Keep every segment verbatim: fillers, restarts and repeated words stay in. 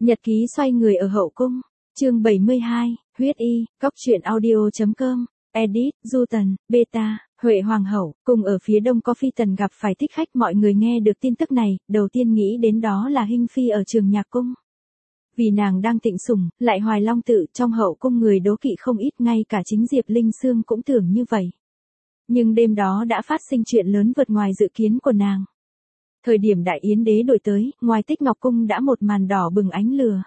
Nhật ký xoay người ở hậu cung, chương bảy mươi hai, huyết y, cóc truyện audio.com, edit, Du Tần, Beta, Huệ Hoàng hậu, cùng ở phía đông có Phi Tần gặp phải thích khách. Mọi người nghe được tin tức này, đầu tiên nghĩ đến đó là Hinh Phi ở Trường Nhạc Cung. Vì nàng đang tịnh sủng, lại hoài long tự, trong hậu cung người đố kỵ không ít, ngay cả chính Diệp Linh Sương cũng tưởng như vậy. Nhưng đêm đó đã phát sinh chuyện lớn vượt ngoài dự kiến của nàng. Thời điểm đại yến đế đổi tới, ngoài Tích Ngọc Cung đã một màn đỏ bừng ánh lửa.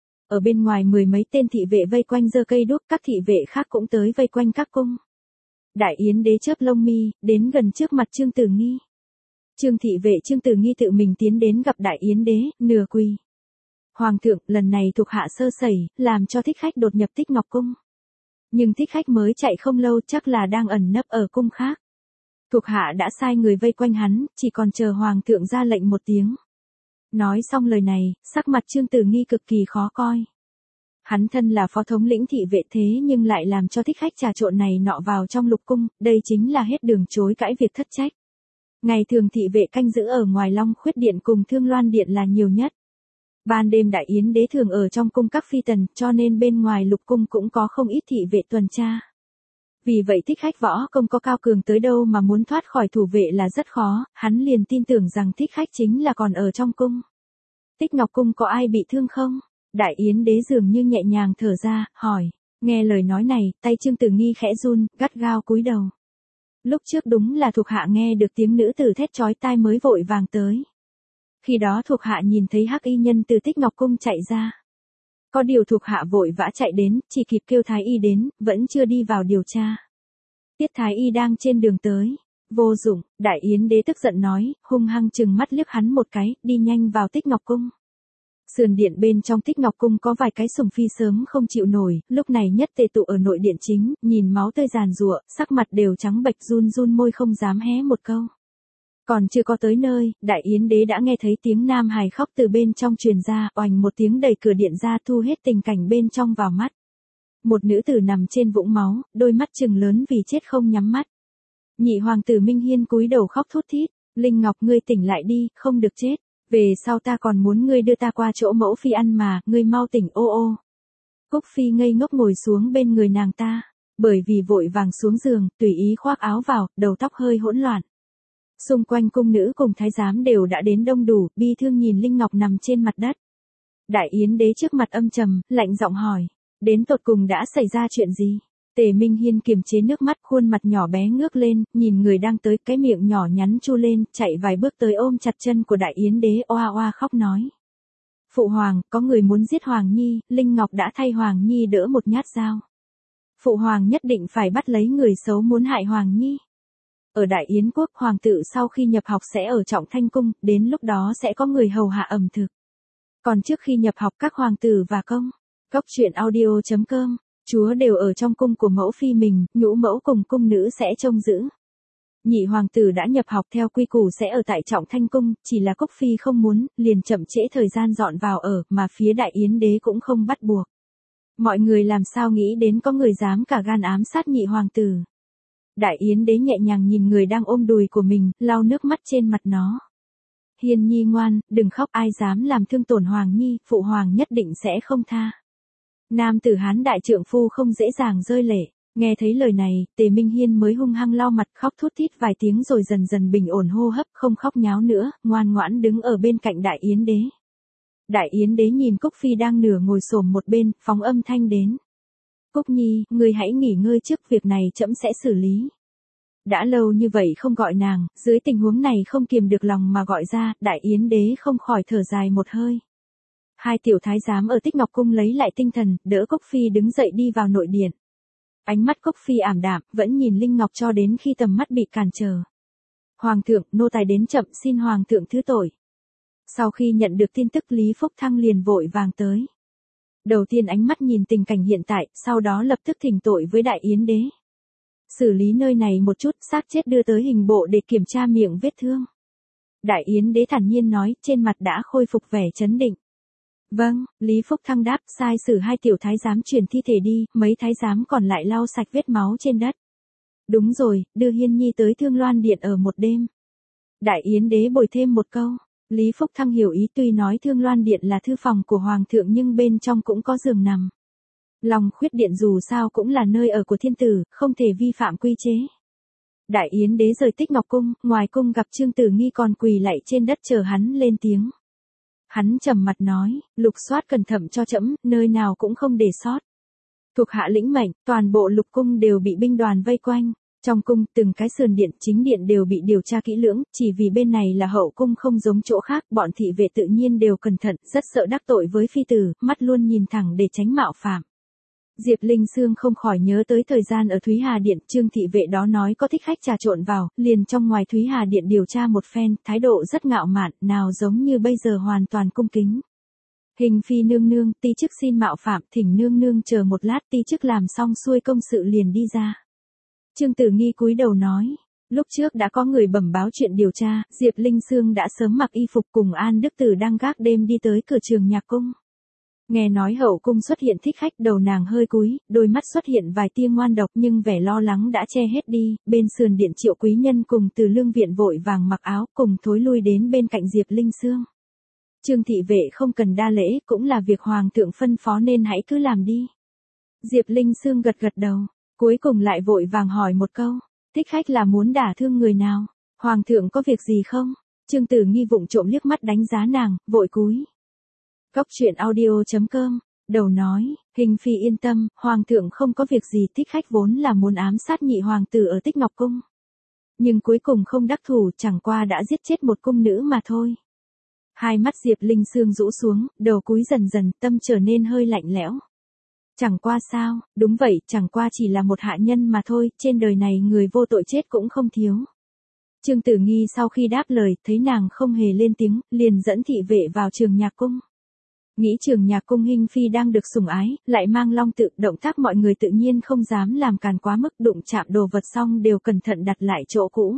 Ở bên ngoài mười mấy tên thị vệ vây quanh giơ cây đuốc, các thị vệ khác cũng tới vây quanh các cung. Đại yến đế chớp lông mi, đến gần trước mặt Trương Tử Nghi. Trương thị vệ Trương Tử Nghi tự mình tiến đến gặp đại yến đế, nửa quỳ. Hoàng thượng, lần này thuộc hạ sơ sẩy, làm cho thích khách đột nhập Tích Ngọc Cung. Nhưng thích khách mới chạy không lâu, chắc là đang ẩn nấp ở cung khác. Thuộc hạ đã sai người vây quanh hắn, chỉ còn chờ hoàng thượng ra lệnh một tiếng. Nói xong lời này, sắc mặt Trương Tử Nghi cực kỳ khó coi. Hắn thân là phó thống lĩnh thị vệ thế nhưng lại làm cho thích khách trà trộn này nọ vào trong lục cung, đây chính là hết đường chối cãi việc thất trách. Ngày thường thị vệ canh giữ ở ngoài Long Khuyết Điện cùng Thương Loan Điện là nhiều nhất. Ban đêm đại yến đế thường ở trong cung các phi tần, cho nên bên ngoài lục cung cũng có không ít thị vệ tuần tra. Vì vậy thích khách võ công có cao cường tới đâu mà muốn thoát khỏi thủ vệ là rất khó, hắn liền tin tưởng rằng thích khách chính là còn ở trong cung. Tích Ngọc Cung có ai bị thương không? Đại yến đế dường như nhẹ nhàng thở ra, hỏi. Nghe lời nói này, tay Trương Tử Nghi khẽ run, gắt gao cúi đầu. Lúc trước đúng là thuộc hạ nghe được tiếng nữ tử thét chói tai mới vội vàng tới. Khi đó thuộc hạ nhìn thấy hắc y nhân từ Tích Ngọc Cung chạy ra. Có điều thuộc hạ vội vã chạy đến, chỉ kịp kêu thái y đến, vẫn chưa đi vào điều tra. Tiết thái y đang trên đường tới. Vô dụng, đại yến đế tức giận nói, hung hăng chừng mắt liếc hắn một cái, đi nhanh vào Tích Ngọc Cung. Sườn điện bên trong Tích Ngọc Cung có vài cái sủng phi sớm không chịu nổi, lúc này nhất tề tụ ở nội điện chính, nhìn máu tươi giàn giụa, sắc mặt đều trắng bệch, run run môi không dám hé một câu. Còn chưa có tới nơi, đại yến đế đã nghe thấy tiếng nam hài khóc từ bên trong truyền ra, oành một tiếng đẩy cửa điện ra, thu hết tình cảnh bên trong vào mắt. Một nữ tử nằm trên vũng máu, đôi mắt trừng lớn vì chết không nhắm mắt. Nhị hoàng tử Minh Hiên cúi đầu khóc thút thít, Linh Ngọc ngươi tỉnh lại đi, không được chết, về sau ta còn muốn ngươi đưa ta qua chỗ mẫu phi ăn mà, ngươi mau tỉnh ô ô. Cúc Phi ngây ngốc ngồi xuống bên người nàng ta, bởi vì vội vàng xuống giường, tùy ý khoác áo vào, đầu tóc hơi hỗn loạn. Xung quanh cung nữ cùng thái giám đều đã đến đông đủ, bi thương nhìn Linh Ngọc nằm trên mặt đất. Đại yến đế trước mặt âm trầm, lạnh giọng hỏi, đến tột cùng đã xảy ra chuyện gì? Tề Minh Hiên kiềm chế nước mắt, khuôn mặt nhỏ bé ngước lên, nhìn người đang tới, cái miệng nhỏ nhắn chu lên, chạy vài bước tới ôm chặt chân của đại yến đế, oa oa khóc nói. Phụ hoàng, có người muốn giết Hoàng Nhi, Linh Ngọc đã thay Hoàng Nhi đỡ một nhát dao. Phụ hoàng nhất định phải bắt lấy người xấu muốn hại Hoàng Nhi. Ở Đại Yến Quốc, hoàng tử sau khi nhập học sẽ ở Trọng Thanh Cung, đến lúc đó sẽ có người hầu hạ ẩm thực. Còn trước khi nhập học các hoàng tử và công, cóc truyện audio.com, chúa đều ở trong cung của mẫu phi mình, nhũ mẫu cùng cung nữ sẽ trông giữ. Nhị hoàng tử đã nhập học theo quy củ sẽ ở tại Trọng Thanh Cung, chỉ là Cúc Phi không muốn, liền chậm trễ thời gian dọn vào ở, mà phía Đại Yến đế cũng không bắt buộc. Mọi người làm sao nghĩ đến có người dám cả gan ám sát nhị hoàng tử. Đại yến đế nhẹ nhàng nhìn người đang ôm đùi của mình, lau nước mắt trên mặt nó. Hiên Nhi ngoan, đừng khóc, ai dám làm thương tổn Hoàng Nhi, phụ hoàng nhất định sẽ không tha. Nam tử Hán đại trượng phu không dễ dàng rơi lệ. Nghe thấy lời này, Tề Minh Hiên mới hung hăng lau mặt, khóc thút thít vài tiếng rồi dần dần bình ổn hô hấp, không khóc nháo nữa, ngoan ngoãn đứng ở bên cạnh đại yến đế. Đại yến đế nhìn Cúc Phi đang nửa ngồi xổm một bên, phóng âm thanh đến. Cúc Nhi, ngươi hãy nghỉ ngơi trước, việc này trẫm sẽ xử lý. Đã lâu như vậy không gọi nàng, dưới tình huống này không kiềm được lòng mà gọi ra, đại yến đế không khỏi thở dài một hơi. Hai tiểu thái giám ở Tích Ngọc Cung lấy lại tinh thần, đỡ Cúc Phi đứng dậy đi vào nội điện. Ánh mắt Cúc Phi ảm đạm, vẫn nhìn Linh Ngọc cho đến khi tầm mắt bị cản trở. Hoàng thượng, nô tài đến chậm, xin hoàng thượng thứ tội. Sau khi nhận được tin tức, Lý Phúc Thăng liền vội vàng tới. Đầu tiên ánh mắt nhìn tình cảnh hiện tại, sau đó lập tức thỉnh tội với đại yến đế. Xử lý nơi này một chút, xác chết đưa tới hình bộ để kiểm tra miệng vết thương. Đại yến đế thản nhiên nói, trên mặt đã khôi phục vẻ chấn định. Vâng, Lý Phúc Thăng đáp, sai sử hai tiểu thái giám chuyển thi thể đi, mấy thái giám còn lại lau sạch vết máu trên đất. Đúng rồi, đưa Hiên Nhi tới Thương Loan Điện ở một đêm. Đại yến đế bồi thêm một câu, Lý Phúc Thăng hiểu ý, tuy nói Thương Loan Điện là thư phòng của Hoàng thượng nhưng bên trong cũng có giường nằm. Long Khuyết Điện dù sao cũng là nơi ở của thiên tử, không thể vi phạm quy chế. Đại yến đế rời Tích Ngọc Cung, ngoài cung gặp Trương Tử Nghi còn quỳ lạy trên đất chờ hắn lên tiếng. Hắn trầm mặt nói, lục soát cẩn thận cho trẫm, nơi nào cũng không để sót. Thuộc hạ lĩnh mệnh, toàn bộ lục cung đều bị binh đoàn vây quanh. Trong cung, từng cái sườn điện, chính điện đều bị điều tra kỹ lưỡng, chỉ vì bên này là hậu cung không giống chỗ khác, bọn thị vệ tự nhiên đều cẩn thận, rất sợ đắc tội với phi tử, mắt luôn nhìn thẳng để tránh mạo phạm. Diệp Linh Sương không khỏi nhớ tới thời gian ở Thúy Hà Điện, Trương thị vệ đó nói có thích khách trà trộn vào, liền trong ngoài Thúy Hà Điện điều tra một phen, thái độ rất ngạo mạn, nào giống như bây giờ hoàn toàn cung kính. Hình phi nương nương, ti chức xin mạo phạm, thỉnh nương nương chờ một lát, ti chức làm xong xuôi công sự liền đi ra. Trương Tử Nghi cúi đầu nói, lúc trước đã có người bẩm báo chuyện điều tra, Diệp Linh Sương đã sớm mặc y phục cùng An Đức Tử đang gác đêm đi tới cửa Trường Nhạc Cung. Nghe nói hậu cung xuất hiện thích khách, đầu nàng hơi cúi, đôi mắt xuất hiện vài tia ngoan độc nhưng vẻ lo lắng đã che hết đi, bên sườn điện Triệu quý nhân cùng Từ Lương viện vội vàng mặc áo cùng thối lui đến bên cạnh Diệp Linh Sương. Trương thị vệ không cần đa lễ, cũng là việc Hoàng thượng phân phó nên hãy cứ làm đi. Diệp Linh Sương gật gật đầu, cuối cùng lại vội vàng hỏi một câu, thích khách là muốn đả thương người nào, Hoàng thượng có việc gì không? Trương Tử Nghi vụng trộm liếc mắt đánh giá nàng, vội cúi. Góc truyện audio chấm com, đầu nói, Hình phi yên tâm, Hoàng thượng không có việc gì, thích khách vốn là muốn ám sát nhị hoàng tử ở Tích Ngọc Cung. Nhưng cuối cùng không đắc thủ, chẳng qua đã giết chết một cung nữ mà thôi. Hai mắt Diệp Linh Sương rũ xuống, đầu cúi dần dần, tâm trở nên hơi lạnh lẽo. Chẳng qua sao, đúng vậy, chẳng qua chỉ là một hạ nhân mà thôi, trên đời này người vô tội chết cũng không thiếu. Trương Tử Nghi sau khi đáp lời, thấy nàng không hề lên tiếng, liền dẫn thị vệ vào Trường Nhạc Cung. Nghĩ Trường Nhạc Cung Hình phi đang được sủng ái, lại mang long tự, động tác mọi người tự nhiên không dám làm càn quá mức, đụng chạm đồ vật xong đều cẩn thận đặt lại chỗ cũ.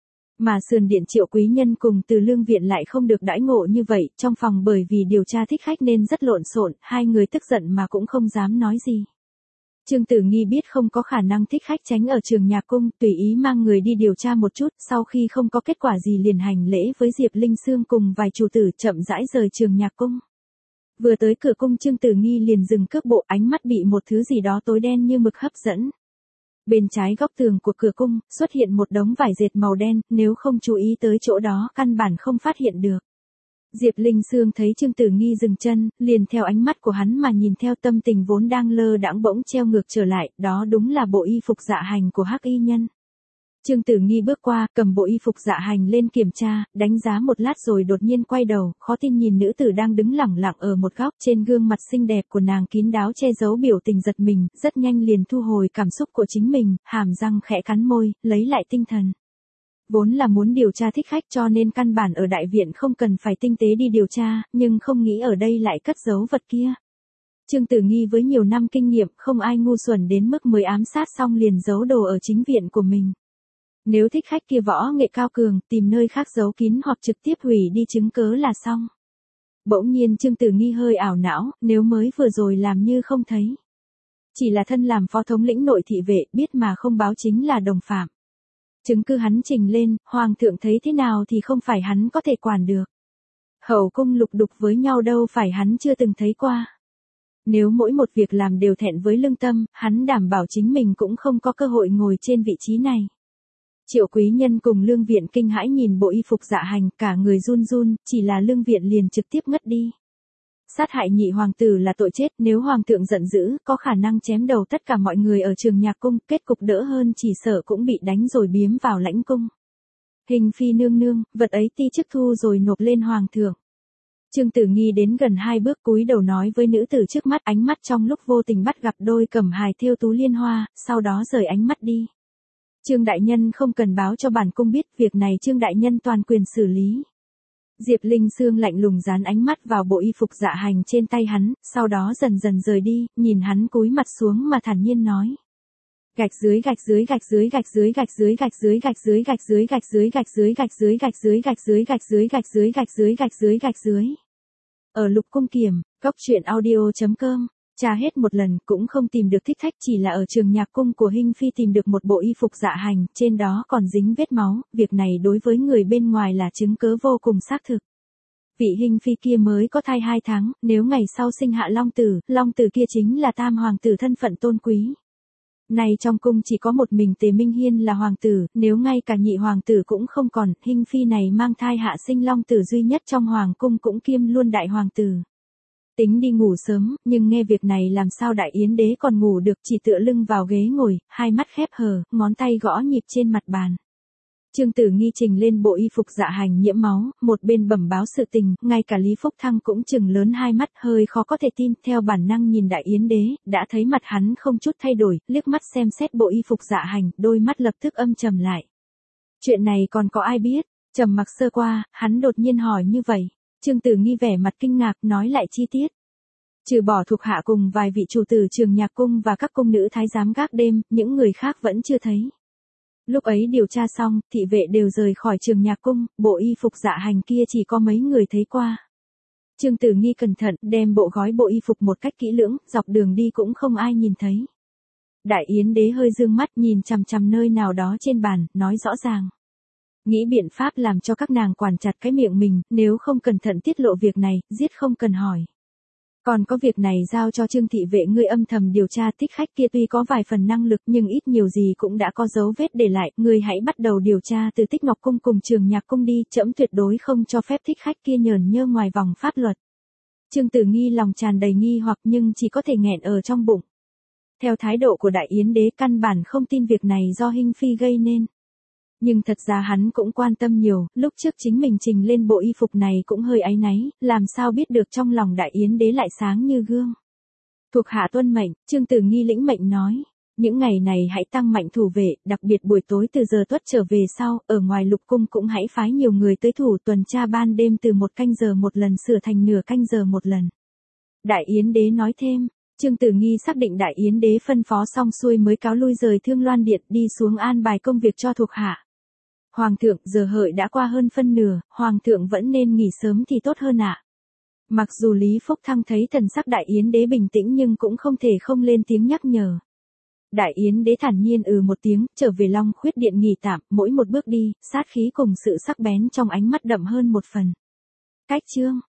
Mà sườn điện Triệu quý nhân cùng Từ Lương viện lại không được đãi ngộ như vậy, trong phòng bởi vì điều tra thích khách nên rất lộn xộn, hai người tức giận mà cũng không dám nói gì. Trương Tử Nghi biết không có khả năng thích khách tránh ở Trường Nhạc Cung, tùy ý mang người đi điều tra một chút, sau khi không có kết quả gì liền hành lễ với Diệp Linh Sương cùng vài chủ tử, chậm rãi rời Trường Nhạc Cung. Vừa tới cửa cung, Trương Tử Nghi liền dừng cước bộ, ánh mắt bị một thứ gì đó tối đen như mực hấp dẫn. Bên trái góc tường của cửa cung, xuất hiện một đống vải dệt màu đen, nếu không chú ý tới chỗ đó căn bản không phát hiện được. Diệp Linh Sương thấy Trương Tử Nghi dừng chân, liền theo ánh mắt của hắn mà nhìn theo, tâm tình vốn đang lơ đãng bỗng treo ngược trở lại, đó đúng là bộ y phục dạ hành của Hắc Y Nhân. Trương Tử Nghi bước qua, cầm bộ y phục dạ hành lên kiểm tra, đánh giá một lát rồi đột nhiên quay đầu, khó tin nhìn nữ tử đang đứng lẳng lặng ở một góc, trên gương mặt xinh đẹp của nàng kín đáo che giấu biểu tình giật mình, rất nhanh liền thu hồi cảm xúc của chính mình, hàm răng khẽ cắn môi, lấy lại tinh thần. Vốn là muốn điều tra thích khách cho nên căn bản ở đại viện không cần phải tinh tế đi điều tra, nhưng không nghĩ ở đây lại cất giấu vật kia. Trương Tử Nghi với nhiều năm kinh nghiệm, không ai ngu xuẩn đến mức mới ám sát xong liền giấu đồ ở chính viện của mình. Nếu thích khách kia võ nghệ cao cường, tìm nơi khác giấu kín hoặc trực tiếp hủy đi chứng cớ là xong. Bỗng nhiên Trương Tử Nghi hơi ảo não, nếu mới vừa rồi làm như không thấy. Chỉ là thân làm phó thống lĩnh nội thị vệ, biết mà không báo chính là đồng phạm. Chứng cứ hắn trình lên, Hoàng thượng thấy thế nào thì không phải hắn có thể quản được. Hậu cung lục đục với nhau đâu phải hắn chưa từng thấy qua. Nếu mỗi một việc làm đều thẹn với lương tâm, hắn đảm bảo chính mình cũng không có cơ hội ngồi trên vị trí này. Triệu quý nhân cùng Lương viện kinh hãi nhìn bộ y phục dạ hành, cả người run run, chỉ là Lương viện liền trực tiếp ngất đi. Sát hại nhị hoàng tử là tội chết, nếu hoàng thượng giận dữ, có khả năng chém đầu tất cả mọi người ở Trường Nhạc Cung, kết cục đỡ hơn chỉ sợ cũng bị đánh rồi biếm vào lãnh cung. Hình phi nương nương, vật ấy ti chức thu rồi nộp lên hoàng thượng. Trương Tử Nghi đến gần hai bước cúi đầu nói với nữ tử trước mắt, ánh mắt trong lúc vô tình bắt gặp đôi cẩm hài thêu tú liên hoa, sau đó rời ánh mắt đi. Trương đại nhân không cần báo cho bản cung biết, việc này Trương đại nhân toàn quyền xử lý. Diệp Linh Sương lạnh lùng dán ánh mắt vào bộ y phục dạ hành trên tay hắn, sau đó dần dần rời đi, nhìn hắn cúi mặt xuống mà thản nhiên nói. Gạch dưới gạch dưới gạch dưới gạch dưới gạch dưới gạch dưới gạch dưới gạch dưới gạch dưới gạch dưới gạch dưới gạch dưới gạch dưới gạch dưới gạch dưới gạch dưới gạch dưới gạch dưới. Ở Lục Cung Kiểm, góc truyện audio chấm com. Tra hết một lần cũng không tìm được thích khách, chỉ là ở Trường Nhạc Cung của Hình phi tìm được một bộ y phục dạ hành, trên đó còn dính vết máu, việc này đối với người bên ngoài là chứng cớ vô cùng xác thực. Vị Hinh phi kia mới có thai hai tháng, nếu ngày sau sinh hạ long tử, long tử kia chính là tam hoàng tử thân phận tôn quý. Này trong cung chỉ có một mình Tề Minh Hiên là hoàng tử, nếu ngay cả nhị hoàng tử cũng không còn, Hinh phi này mang thai hạ sinh long tử duy nhất trong hoàng cung cũng kiêm luôn đại hoàng tử. Tính đi ngủ sớm, nhưng nghe việc này làm sao Đại Yến đế còn ngủ được, chỉ tựa lưng vào ghế ngồi, hai mắt khép hờ, ngón tay gõ nhịp trên mặt bàn. Trương Tử Nghi trình lên bộ y phục dạ hành nhiễm máu, một bên bẩm báo sự tình, ngay cả Lý Phúc Thăng cũng chừng lớn hai mắt, hơi khó có thể tin, theo bản năng nhìn Đại Yến đế, đã thấy mặt hắn không chút thay đổi, liếc mắt xem xét bộ y phục dạ hành, đôi mắt lập tức âm trầm lại. Chuyện này còn có ai biết? Trầm mặc sơ qua, hắn đột nhiên hỏi như vậy. Trương Tử Nghi vẻ mặt kinh ngạc, nói lại chi tiết. Trừ bỏ thuộc hạ cùng vài vị chủ tử Trường Nhạc cung và các cung nữ thái giám gác đêm, những người khác vẫn chưa thấy. Lúc ấy điều tra xong, thị vệ đều rời khỏi Trường Nhạc cung, bộ y phục dạ hành kia chỉ có mấy người thấy qua. Trương Tử Nghi cẩn thận, đem bộ gói bộ y phục một cách kỹ lưỡng, dọc đường đi cũng không ai nhìn thấy. Đại Yến đế hơi dương mắt nhìn chằm chằm nơi nào đó trên bàn, nói rõ ràng. Nghĩ biện pháp làm cho các nàng quản chặt cái miệng mình, nếu không cẩn thận tiết lộ việc này, giết không cần hỏi. Còn có việc này giao cho Trương thị vệ ngươi âm thầm điều tra, thích khách kia tuy có vài phần năng lực nhưng ít nhiều gì cũng đã có dấu vết để lại, ngươi hãy bắt đầu điều tra từ Tích Ngọc cung cùng Trường Nhạc cung đi, trẫm tuyệt đối không cho phép thích khách kia nhởn nhơ ngoài vòng pháp luật. Trương Tử Nghi lòng tràn đầy nghi hoặc nhưng chỉ có thể nghẹn ở trong bụng. Theo thái độ của Đại Yến đế căn bản không tin việc này do Hinh phi gây nên. Nhưng thật ra hắn cũng quan tâm nhiều, lúc trước chính mình trình lên bộ y phục này cũng hơi áy náy, làm sao biết được trong lòng Đại Yến đế lại sáng như gương. Thuộc hạ tuân mệnh, Trương Tử Nghi lĩnh mệnh nói, những ngày này hãy tăng mạnh thủ vệ, đặc biệt buổi tối từ giờ tuất trở về sau, ở ngoài lục cung cũng hãy phái nhiều người tới thủ tuần tra ban đêm từ một canh giờ một lần sửa thành nửa canh giờ một lần. Đại Yến đế nói thêm. Trương Tử Nghi xác định Đại Yến đế phân phó xong xuôi mới cáo lui rời Thương Loan điện đi xuống an bài công việc cho thuộc hạ. Hoàng thượng, giờ hợi đã qua hơn phân nửa, Hoàng thượng vẫn nên nghỉ sớm thì tốt hơn ạ. Mặc dù Lý Phúc Thăng thấy thần sắc Đại Yến đế bình tĩnh nhưng cũng không thể không lên tiếng nhắc nhở. Đại Yến đế thản nhiên ừ một tiếng, trở về Long Khuyết điện nghỉ tạm, mỗi một bước đi, sát khí cùng sự sắc bén trong ánh mắt đậm hơn một phần. Cách chương